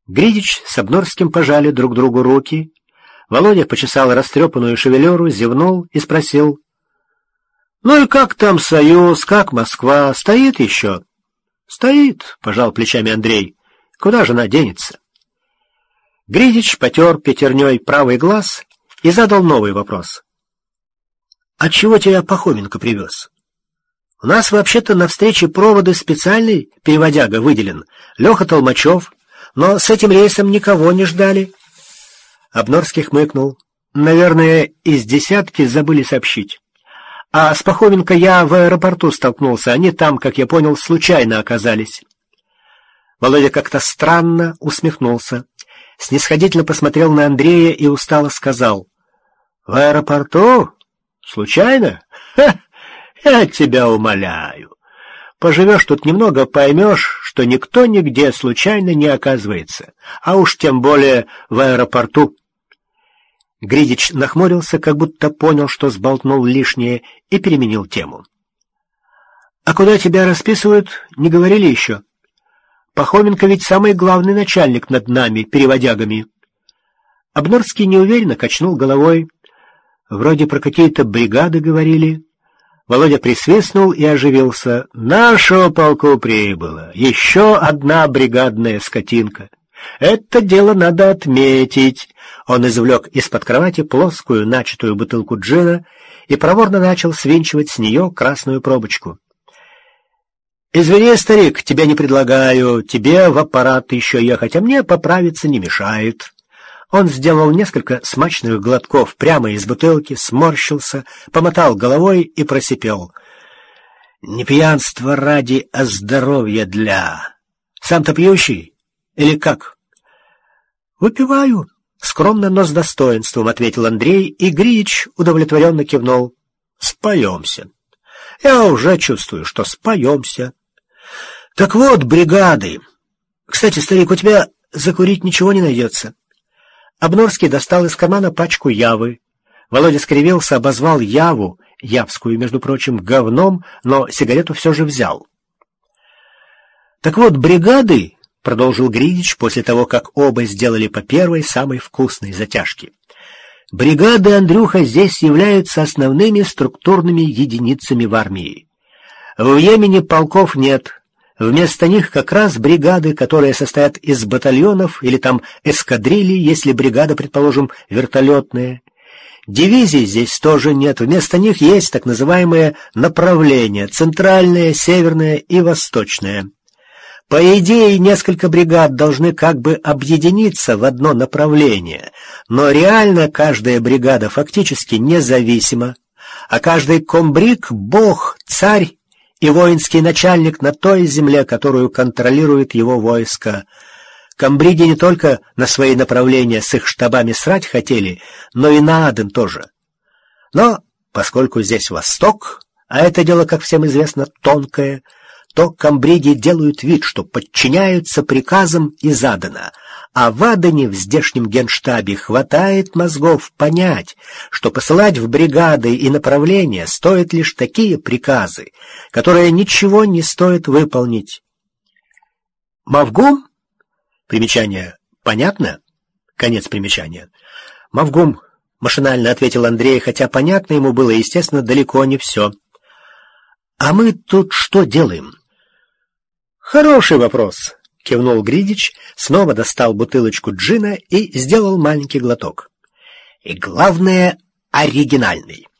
Гридич с Обнорским пожали друг другу руки. Володя почесал растрепанную шевелюру, зевнул и спросил: «Ну и как там Союз, как Москва? Стоит еще?» «Стоит», — пожал плечами Андрей. «Куда же она денется?» Гридич потер пятерней правый глаз и задал новый вопрос. «А чего тебя Пахоменко привез? У нас вообще-то на встрече проводы специальный переводяга выделен, Леха Толмачев, но с этим рейсом никого не ждали». Обнорский хмыкнул. «Наверное, из десятки забыли сообщить. А с Пахоменко я в аэропорту столкнулся, они там, как я понял, случайно оказались». Володя как-то странно усмехнулся, снисходительно посмотрел на Андрея и устало сказал: «В аэропорту? Случайно? Ха! Я тебя умоляю. Поживешь тут немного, поймешь, что никто нигде случайно не оказывается, а уж тем более в аэропорту». Гридич нахмурился, как будто понял, что сболтнул лишнее, и переменил тему. «А куда тебя расписывают, не говорили еще? Пахоменко ведь самый главный начальник над нами, переводягами». Обнорский неуверенно качнул головой. «Вроде про какие-то бригады говорили». Володя присвистнул и оживился. «Нашего полку прибыло. Еще одна бригадная скотинка. Это дело надо отметить». Он извлек из-под кровати плоскую начатую бутылку джина и проворно начал свинчивать с нее красную пробочку. «Извини, старик, тебя не предлагаю. Тебе в аппарат еще ехать, а мне поправиться не мешает». Он сделал несколько смачных глотков прямо из бутылки, сморщился, помотал головой и просипел: «Не пьянство ради, а здоровье для...» «Сам-то пьющий? Или как?» «Выпиваю», — скромно, но с достоинством ответил Андрей, и Гридич удовлетворенно кивнул. «Споемся. Я уже чувствую, что споемся. Так вот, бригады. Кстати, старик, у тебя закурить ничего не найдется?» Обнорский достал из кармана пачку явы. Володя скривился, обозвал яву, явскую, между прочим, говном, но сигарету все же взял. «Так вот, бригады», — продолжил Гридич после того, как оба сделали по первой, самой вкусной затяжке, «бригады, Андрюха, здесь являются основными структурными единицами в армии. В Йемене полков нет. Вместо них как раз бригады, которые состоят из батальонов или там эскадрильи, если бригада, предположим, вертолетная. Дивизий здесь тоже нет. Вместо них есть так называемые направления: центральное, северное и восточное. По идее, несколько бригад должны как бы объединиться в одно направление, но реально каждая бригада фактически независима, а каждый комбриг — бог, царь и воинский начальник на той земле, которую контролирует его войско. Комбриги не только на свои направления с их штабами срать хотели, но и на Аден тоже. Но поскольку здесь Восток, а это дело, как всем известно, тонкое, то комбриги делают вид, что подчиняются приказам из Адена, а в Адене, в здешнем генштабе, хватает мозгов понять, что посылать в бригады и направления стоят лишь такие приказы, которые ничего не стоит выполнить. Мавгум? Примечание понятно? Конец примечания. Мавгум, машинально ответил Андрей, хотя понятно ему было, естественно, далеко не все. А мы тут что делаем? Хороший вопрос, кивнул Гридич, снова достал бутылочку джина и сделал маленький глоток. И главное, оригинальный.